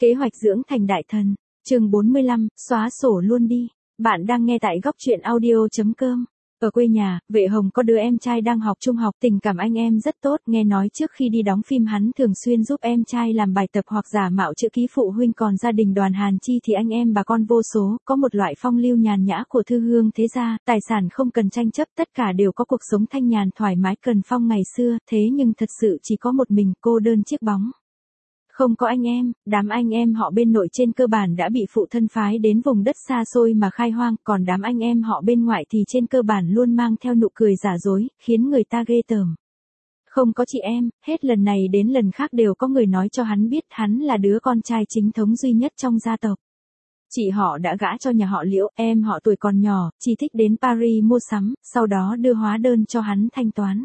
Kế hoạch dưỡng thành đại thần, chương 45, xóa sổ luôn đi. Bạn đang nghe tại góc truyện audio.com. Ở quê nhà, Vệ Hồng có đứa em trai đang học trung học, tình cảm anh em rất tốt, nghe nói trước khi đi đóng phim hắn thường xuyên giúp em trai làm bài tập hoặc giả mạo chữ ký phụ huynh, còn gia đình Đoàn Hàn Chi thì anh em bà con vô số, có một loại phong lưu nhàn nhã của thư hương thế gia, tài sản không cần tranh chấp, tất cả đều có cuộc sống thanh nhàn thoải mái cần phong ngày xưa, thế nhưng thật sự chỉ có một mình cô đơn chiếc bóng. Không có anh em, đám anh em họ bên nội trên cơ bản đã bị phụ thân phái đến vùng đất xa xôi mà khai hoang, còn đám anh em họ bên ngoại thì trên cơ bản luôn mang theo nụ cười giả dối, khiến người ta ghê tởm. Không có chị em, hết lần này đến lần khác đều có người nói cho hắn biết hắn là đứa con trai chính thống duy nhất trong gia tộc. Chị họ đã gả cho nhà họ Liễu, em họ tuổi còn nhỏ, chỉ thích đến Paris mua sắm, sau đó đưa hóa đơn cho hắn thanh toán.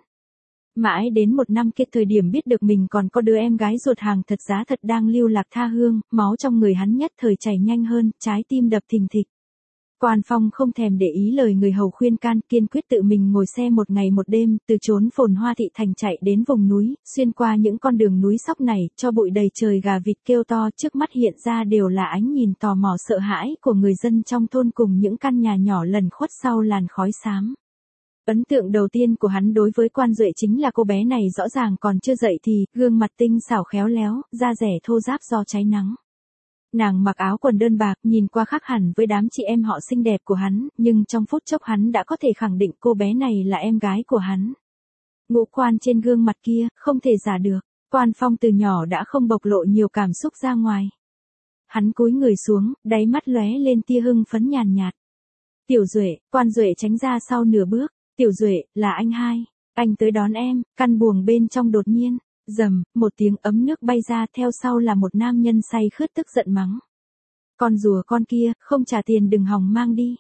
Mãi đến một năm kia thời điểm biết được mình còn có đứa em gái ruột hàng thật giá thật đang lưu lạc tha hương, máu trong người hắn nhất thời chảy nhanh hơn, trái tim đập thình thịch. Quan Phong không thèm để ý lời người hầu khuyên can, kiên quyết tự mình ngồi xe một ngày một đêm, từ chốn phồn hoa thị thành chạy đến vùng núi, xuyên qua những con đường núi sóc này, cho bụi đầy trời, gà vịt kêu to, trước mắt hiện ra đều là ánh nhìn tò mò sợ hãi của người dân trong thôn cùng những căn nhà nhỏ lẩn khuất sau làn khói xám. Ấn tượng đầu tiên của hắn đối với Quan Duệ chính là cô bé này rõ ràng còn chưa dậy thì, gương mặt tinh xảo khéo léo, da dẻ thô ráp do cháy nắng. Nàng mặc áo quần đơn bạc, nhìn qua khác hẳn với đám chị em họ xinh đẹp của hắn, nhưng trong phút chốc hắn đã có thể khẳng định cô bé này là em gái của hắn. Ngũ quan trên gương mặt kia, không thể giả được, Quan Phong từ nhỏ đã không bộc lộ nhiều cảm xúc ra ngoài. Hắn cúi người xuống, đáy mắt lóe lên tia hưng phấn nhàn nhạt. Tiểu Duệ, Quan Duệ tránh ra sau nửa bước. Tiểu Duệ, là anh hai, anh tới đón em, căn buồng bên trong đột nhiên, rầm, một tiếng ấm nước bay ra, theo sau là một nam nhân say khướt tức giận mắng. Con rùa con kia, không trả tiền đừng hòng mang đi.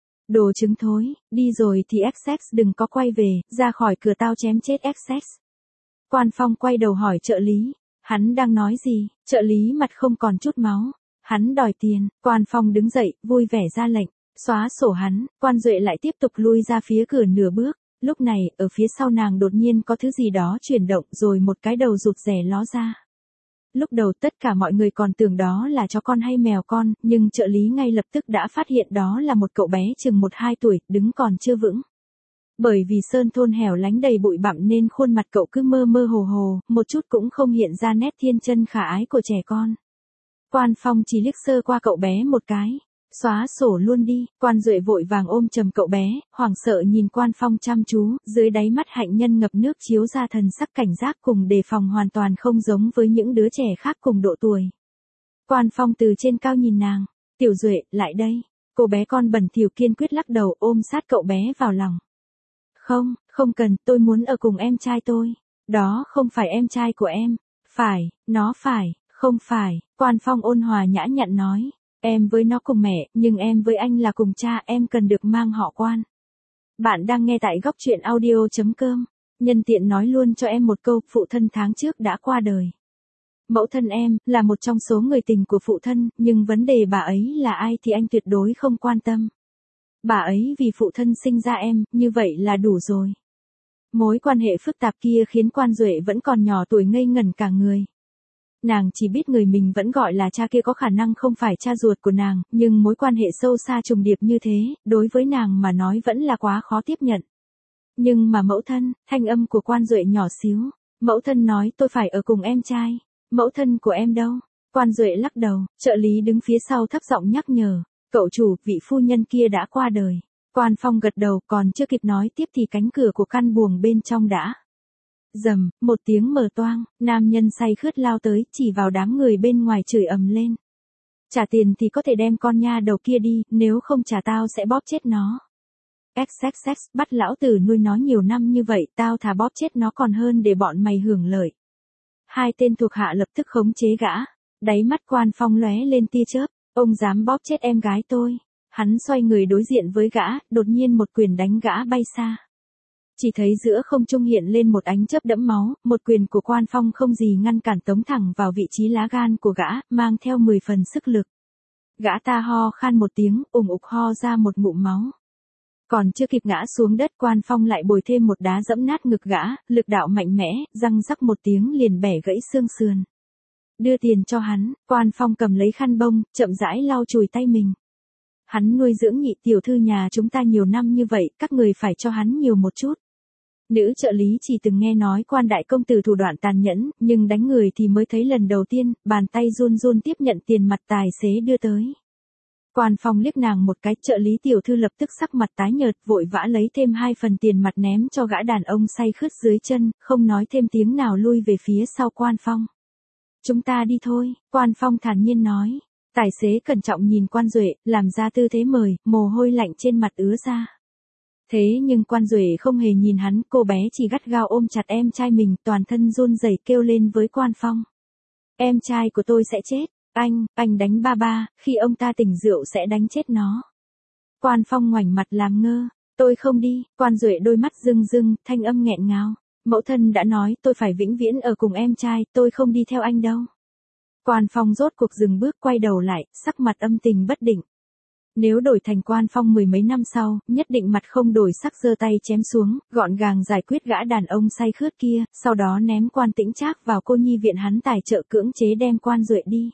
Đồ trứng thối, đi rồi thì XX đừng có quay về, ra khỏi cửa tao chém chết XX. Quan Phong quay đầu hỏi trợ lý, hắn đang nói gì, trợ lý mặt không còn chút máu, hắn đòi tiền, Quan Phong đứng dậy, vui vẻ ra lệnh. Xóa sổ hắn, Quan Duệ lại tiếp tục lui ra phía cửa nửa bước, lúc này, ở phía sau nàng đột nhiên có thứ gì đó chuyển động rồi một cái đầu rụt rè ló ra. Lúc đầu tất cả mọi người còn tưởng đó là chó con hay mèo con, nhưng trợ lý ngay lập tức đã phát hiện đó là một cậu bé chừng 1-2 tuổi, đứng còn chưa vững. Bởi vì sơn thôn hẻo lánh đầy bụi bặm nên khuôn mặt cậu cứ mơ mơ hồ hồ, một chút cũng không hiện ra nét thiên chân khả ái của trẻ con. Quan Phong chỉ liếc sơ qua cậu bé một cái. Xóa sổ luôn đi, Quan Duệ vội vàng ôm chầm cậu bé, hoảng sợ nhìn Quan Phong chăm chú, dưới đáy mắt hạnh nhân ngập nước chiếu ra thần sắc cảnh giác cùng đề phòng hoàn toàn không giống với những đứa trẻ khác cùng độ tuổi. Quan Phong từ trên cao nhìn nàng, Tiểu Duệ, lại đây. Cô bé con bẩn thỉu kiên quyết lắc đầu ôm sát cậu bé vào lòng. Không, không cần, tôi muốn ở cùng em trai tôi. Đó không phải em trai của em. Phải, nó phải, không phải, Quan Phong ôn hòa nhã nhặn nói. Em với nó cùng mẹ, nhưng em với anh là cùng cha, em cần được mang họ Quan. Bạn đang nghe tại góc truyện audio.com. Nhân tiện nói luôn cho em một câu, phụ thân tháng trước đã qua đời. Mẫu thân em, là một trong số người tình của phụ thân, nhưng vấn đề bà ấy là ai thì anh tuyệt đối không quan tâm. Bà ấy vì phụ thân sinh ra em, như vậy là đủ rồi. Mối quan hệ phức tạp kia khiến Quan Duệ vẫn còn nhỏ tuổi ngây ngẩn cả người. Nàng chỉ biết người mình vẫn gọi là cha kia có khả năng không phải cha ruột của nàng, nhưng mối quan hệ sâu xa trùng điệp như thế, đối với nàng mà nói vẫn là quá khó tiếp nhận. Nhưng mà mẫu thân, thanh âm của Quan Duệ nhỏ xíu, mẫu thân nói tôi phải ở cùng em trai, mẫu thân của em đâu? Quan Duệ lắc đầu, trợ lý đứng phía sau thấp giọng nhắc nhở, cậu chủ, vị phu nhân kia đã qua đời. Quan Phong gật đầu, còn chưa kịp nói tiếp thì cánh cửa của căn buồng bên trong đã. Rầm, một tiếng mở toang, nam nhân say khướt lao tới, chỉ vào đám người bên ngoài chửi ầm lên. Trả tiền thì có thể đem con nha đầu kia đi, nếu không trả tao sẽ bóp chết nó. XXX, bắt lão tử nuôi nó nhiều năm như vậy, tao thà bóp chết nó còn hơn để bọn mày hưởng lợi. Hai tên thuộc hạ lập tức khống chế gã, đáy mắt Quan Phong lóe lên tia chớp, ông dám bóp chết em gái tôi. Hắn xoay người đối diện với gã, đột nhiên một quyền đánh gã bay xa. Chỉ thấy giữa không trung hiện lên một ánh chớp đẫm máu, một quyền của Quan Phong không gì ngăn cản tống thẳng vào vị trí lá gan của gã, mang theo 10 phần sức lực. Gã ta ho khan một tiếng, ủng ục ho ra một ngụm máu. Còn chưa kịp ngã xuống đất, Quan Phong lại bồi thêm một đá dẫm nát ngực gã, lực đạo mạnh mẽ, răng rắc một tiếng liền bẻ gãy xương sườn. đưa tiền cho hắn. Quan Phong cầm lấy khăn bông, chậm rãi lau chùi tay mình. Hắn nuôi dưỡng Nhị tiểu thư nhà chúng ta nhiều năm như vậy, các người phải cho hắn nhiều một chút. Nữ trợ lý chỉ từng nghe nói Quan đại công tử thủ đoạn tàn nhẫn, nhưng đánh người thì mới thấy lần đầu tiên, bàn tay run run tiếp nhận tiền mặt tài xế đưa tới. Quan Phong liếc nàng một cái, trợ lý tiểu thư lập tức sắc mặt tái nhợt, vội vã lấy thêm 2 phần tiền mặt ném cho gã đàn ông say khướt dưới chân, không nói thêm tiếng nào lui về phía sau Quan Phong. Chúng ta đi thôi, Quan Phong thản nhiên nói. Tài xế cẩn trọng nhìn Quan Duệ, làm ra tư thế mời, mồ hôi lạnh trên mặt ứa ra. Thế nhưng Quan Duệ không hề nhìn hắn, cô bé chỉ gắt gao ôm chặt em trai mình, toàn thân run rẩy kêu lên với Quan Phong. Em trai của tôi sẽ chết, anh đánh ba ba, khi ông ta tỉnh rượu sẽ đánh chết nó. Quan Phong ngoảnh mặt làm ngơ, tôi không đi. Quan Duệ đôi mắt rưng rưng, thanh âm nghẹn ngào. Mẫu thân đã nói tôi phải vĩnh viễn ở cùng em trai, tôi không đi theo anh đâu. Quan Phong rốt cuộc dừng bước quay đầu lại, sắc mặt âm tình bất định. Nếu đổi thành Quan Phong 10 mấy năm sau, nhất định mặt không đổi sắc giơ tay chém xuống, gọn gàng giải quyết gã đàn ông say khướt kia, sau đó ném Quan Tĩnh Trác vào cô nhi viện hắn tài trợ cưỡng chế đem Quan Duệ đi.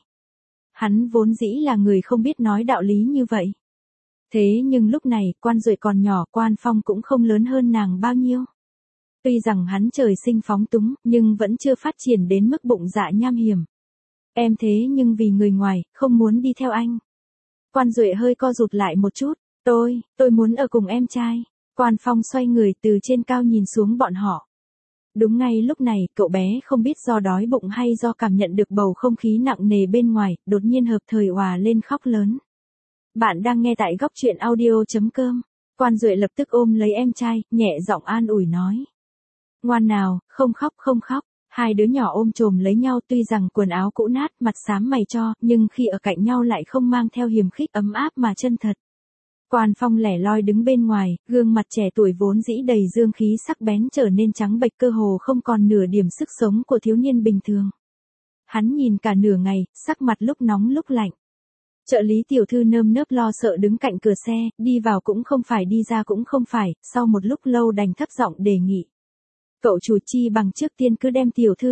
Hắn vốn dĩ là người không biết nói đạo lý như vậy. Thế nhưng lúc này, Quan Duệ còn nhỏ, Quan Phong cũng không lớn hơn nàng bao nhiêu. Tuy rằng hắn trời sinh phóng túng, nhưng vẫn chưa phát triển đến mức bụng dạ nham hiểm. Em thế nhưng vì người ngoài, không muốn đi theo anh. Quan Duệ hơi co rụt lại một chút, tôi muốn ở cùng em trai. Quan Phong xoay người từ trên cao nhìn xuống bọn họ. Đúng ngay lúc này, cậu bé không biết do đói bụng hay do cảm nhận được bầu không khí nặng nề bên ngoài, đột nhiên hợp thời òa lên khóc lớn. Bạn đang nghe tại góc truyện audio.com. Quan Duệ lập tức ôm lấy em trai, nhẹ giọng an ủi nói. Ngoan nào, không khóc không khóc. Hai đứa nhỏ ôm chồm lấy nhau, tuy rằng quần áo cũ nát, mặt xám mày cho, nhưng khi ở cạnh nhau lại không mang theo hiềm khích, ấm áp mà chân thật. Quan Phong lẻ loi đứng bên ngoài, gương mặt trẻ tuổi vốn dĩ đầy dương khí sắc bén trở nên trắng bệch, cơ hồ không còn nửa điểm sức sống của thiếu niên bình thường. Hắn nhìn cả nửa ngày, sắc mặt lúc nóng lúc lạnh. Trợ lý tiểu thư nơm nớp lo sợ đứng cạnh cửa xe, đi vào cũng không phải đi ra cũng không phải, sau một lúc lâu đành thấp giọng đề nghị. Cậu chủ chi bằng trước tiên cứ đem tiểu thư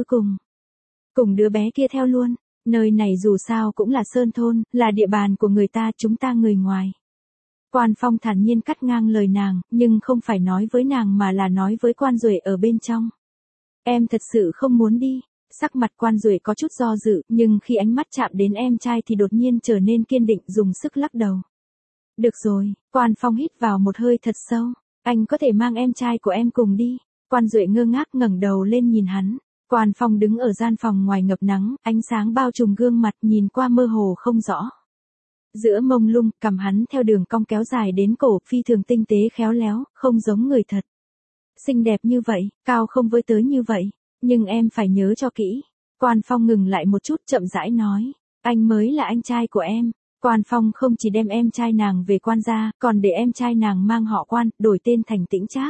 cùng đứa bé kia theo luôn, nơi này dù sao cũng là sơn thôn, là địa bàn của người ta, chúng ta người ngoài. Quan Phong thản nhiên cắt ngang lời nàng, nhưng không phải nói với nàng mà là nói với Quan Duệ ở bên trong. Em thật sự không muốn đi. Sắc mặt Quan Duệ có chút do dự, nhưng khi ánh mắt chạm đến em trai thì đột nhiên trở nên kiên định, dùng sức lắc đầu. Được rồi, Quan Phong hít vào một hơi thật sâu. Anh có thể mang em trai của em cùng đi. Quan Duệ ngơ ngác ngẩng đầu lên nhìn hắn. Quan Phong đứng ở gian phòng ngoài ngập nắng, ánh sáng bao trùm gương mặt, nhìn qua mơ hồ không rõ. Giữa mông lung, cằm hắn theo đường cong kéo dài đến cổ, phi thường tinh tế khéo léo, không giống người thật. Xinh đẹp như vậy, cao không với tới như vậy, nhưng em phải nhớ cho kỹ. Quan Phong ngừng lại một chút, chậm rãi nói, anh mới là anh trai của em. Quan Phong không chỉ đem em trai nàng về Quan gia, còn để em trai nàng mang họ Quan, đổi tên thành Tĩnh Trác.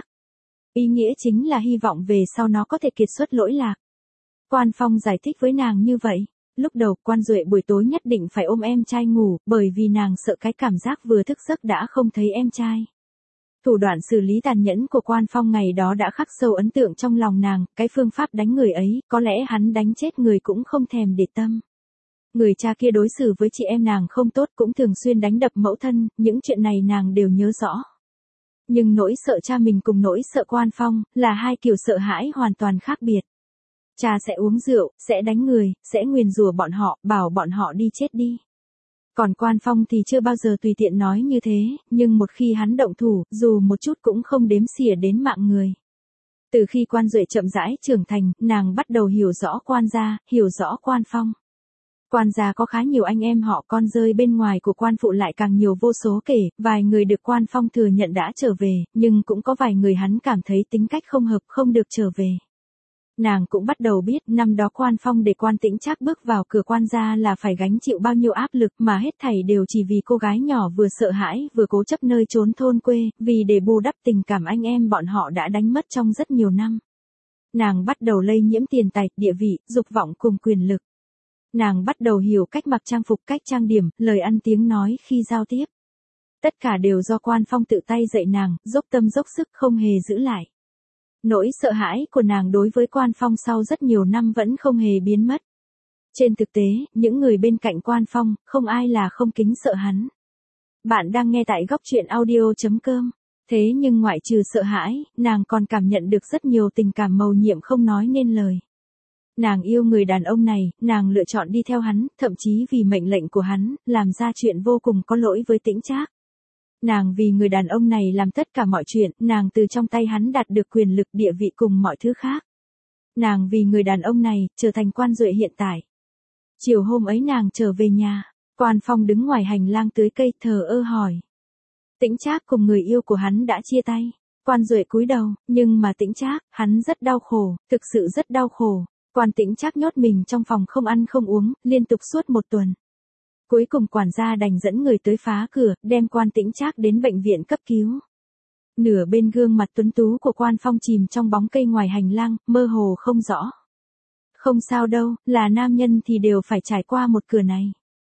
Ý nghĩa chính là hy vọng về sau nó có thể kiệt xuất lỗi lạc. Quan Phong giải thích với nàng như vậy. Lúc đầu, Quan Duệ buổi tối nhất định phải ôm em trai ngủ, bởi vì nàng sợ cái cảm giác vừa thức giấc đã không thấy em trai. Thủ đoạn xử lý tàn nhẫn của Quan Phong ngày đó đã khắc sâu ấn tượng trong lòng nàng, cái phương pháp đánh người ấy, có lẽ hắn đánh chết người cũng không thèm để tâm. Người cha kia đối xử với chị em nàng không tốt, cũng thường xuyên đánh đập mẫu thân, những chuyện này nàng đều nhớ rõ. Nhưng nỗi sợ cha mình cùng nỗi sợ Quan Phong, là hai kiểu sợ hãi hoàn toàn khác biệt. Cha sẽ uống rượu, sẽ đánh người, sẽ nguyền rủa bọn họ, bảo bọn họ đi chết đi. Còn Quan Phong thì chưa bao giờ tùy tiện nói như thế, nhưng một khi hắn động thủ, dù một chút cũng không đếm xỉa đến mạng người. Từ khi Quan Duệ chậm rãi trưởng thành, nàng bắt đầu hiểu rõ Quan gia, hiểu rõ Quan Phong. Quan gia có khá nhiều anh em họ con rơi, bên ngoài của Quan phụ lại càng nhiều vô số kể, vài người được Quan Phong thừa nhận đã trở về, nhưng cũng có vài người hắn cảm thấy tính cách không hợp không được trở về. Nàng cũng bắt đầu biết năm đó Quan Phong để Quan Tĩnh Trác bước vào cửa Quan gia là phải gánh chịu bao nhiêu áp lực, mà hết thảy đều chỉ vì cô gái nhỏ vừa sợ hãi vừa cố chấp nơi trốn thôn quê, vì để bù đắp tình cảm anh em bọn họ đã đánh mất trong rất nhiều năm. Nàng bắt đầu lây nhiễm tiền tài, địa vị, dục vọng cùng quyền lực. Nàng bắt đầu hiểu cách mặc trang phục, cách trang điểm, lời ăn tiếng nói khi giao tiếp. Tất cả đều do Quan Phong tự tay dạy nàng, dốc tâm dốc sức không hề giữ lại. Nỗi sợ hãi của nàng đối với Quan Phong sau rất nhiều năm vẫn không hề biến mất. Trên thực tế, những người bên cạnh Quan Phong, không ai là không kính sợ hắn. Bạn đang nghe tại góc chuyện audio.com. Thế nhưng ngoại trừ sợ hãi, nàng còn cảm nhận được rất nhiều tình cảm mầu nhiệm không nói nên lời. Nàng yêu người đàn ông này, nàng lựa chọn đi theo hắn, thậm chí vì mệnh lệnh của hắn, làm ra chuyện vô cùng có lỗi với Tĩnh Trác. Nàng vì người đàn ông này làm tất cả mọi chuyện, nàng từ trong tay hắn đạt được quyền lực, địa vị cùng mọi thứ khác. Nàng vì người đàn ông này, trở thành Quan Duệ hiện tại. Chiều hôm ấy nàng trở về nhà, Quan Phong đứng ngoài hành lang tưới cây thờ ơ hỏi. Tĩnh Trác cùng người yêu của hắn đã chia tay. Quan Duệ cúi đầu, nhưng mà Tĩnh Trác, hắn rất đau khổ, thực sự rất đau khổ. Quan Tĩnh Trác nhốt mình trong phòng không ăn không uống, liên tục suốt 1 tuần. Cuối cùng quản gia đành dẫn người tới phá cửa, đem Quan Tĩnh Trác đến bệnh viện cấp cứu. Nửa bên gương mặt tuấn tú của Quan Phong chìm trong bóng cây ngoài hành lang, mơ hồ không rõ. Không sao đâu, là nam nhân thì đều phải trải qua một cửa này.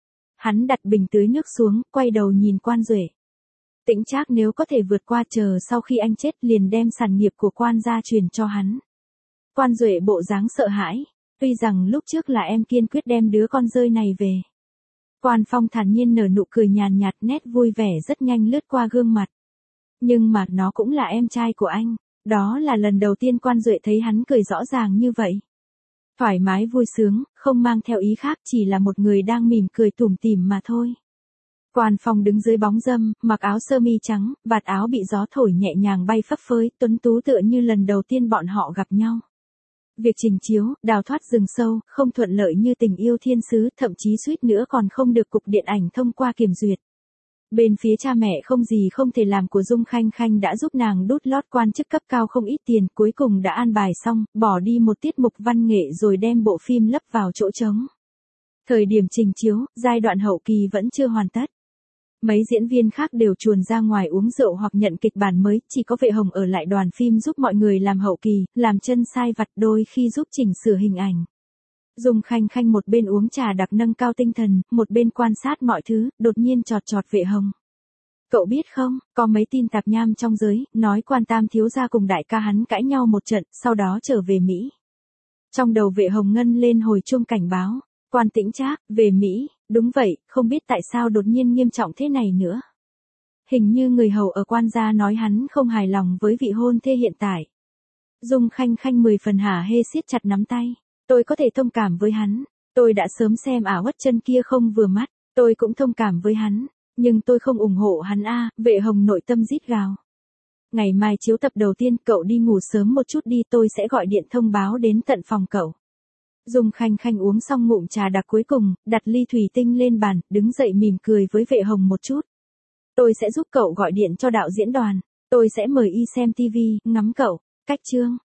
Hắn đặt bình tưới nước xuống, quay đầu nhìn Quan Duệ. Tĩnh Trác nếu có thể vượt qua, chờ sau khi anh chết liền đem sản nghiệp của Quan gia truyền cho hắn. Quan Duệ bộ dáng sợ hãi, tuy rằng lúc trước là em kiên quyết đem đứa con rơi này về. Quan Phong thản nhiên nở nụ cười nhàn nhạt, nét vui vẻ rất nhanh lướt qua gương mặt. Nhưng mà nó cũng là em trai của anh, đó là lần đầu tiên Quan Duệ thấy hắn cười rõ ràng như vậy. Thoải mái vui sướng, không mang theo ý khác, chỉ là một người đang mỉm cười tủm tỉm mà thôi. Quan Phong đứng dưới bóng râm, mặc áo sơ mi trắng, vạt áo bị gió thổi nhẹ nhàng bay phấp phới, tuấn tú tựa như lần đầu tiên bọn họ gặp nhau. Việc trình chiếu, đào thoát rừng sâu, không thuận lợi như Tình Yêu Thiên Sứ, thậm chí suýt nữa còn không được cục điện ảnh thông qua kiểm duyệt. Bên phía cha mẹ không gì không thể làm của Dung Khanh Khanh đã giúp nàng đút lót quan chức cấp cao không ít tiền, cuối cùng đã an bài xong, bỏ đi một tiết mục văn nghệ rồi đem bộ phim lấp vào chỗ trống. Thời điểm trình chiếu, giai đoạn hậu kỳ vẫn chưa hoàn tất. Mấy diễn viên khác đều chuồn ra ngoài uống rượu hoặc nhận kịch bản mới, chỉ có Vệ Hồng ở lại đoàn phim giúp mọi người làm hậu kỳ, làm chân sai vặt, đôi khi giúp chỉnh sửa hình ảnh. Dung Khanh Khanh một bên uống trà đặc nâng cao tinh thần, một bên quan sát mọi thứ, đột nhiên chọt chọt Vệ Hồng. Cậu biết không, có mấy tin tạp nham trong giới, nói Quan Tam thiếu gia cùng đại ca hắn cãi nhau một trận, sau đó trở về Mỹ. Trong đầu Vệ Hồng ngân lên hồi chuông cảnh báo. Quan Tĩnh Trác, về Mỹ, đúng vậy, không biết tại sao đột nhiên nghiêm trọng thế này nữa. Hình như người hầu ở Quan gia nói hắn không hài lòng với vị hôn thê hiện tại. Dung Khanh Khanh 10 phần hả hê siết chặt nắm tay. Tôi có thể thông cảm với hắn. Tôi đã sớm xem ả Uất Chân kia không vừa mắt. Tôi cũng thông cảm với hắn. Nhưng tôi không ủng hộ hắn a. Vệ Hồng nội tâm rít gào. Ngày mai chiếu tập đầu tiên, cậu đi ngủ sớm một chút đi, tôi sẽ gọi điện thông báo đến tận phòng cậu. Dung Khanh Khanh uống xong ngụm trà đặc cuối cùng, đặt ly thủy tinh lên bàn, đứng dậy mỉm cười với Vệ Hồng một chút. Tôi sẽ giúp cậu gọi điện cho đạo diễn đoàn. Tôi sẽ mời y xem TV, ngắm cậu. Cách chương.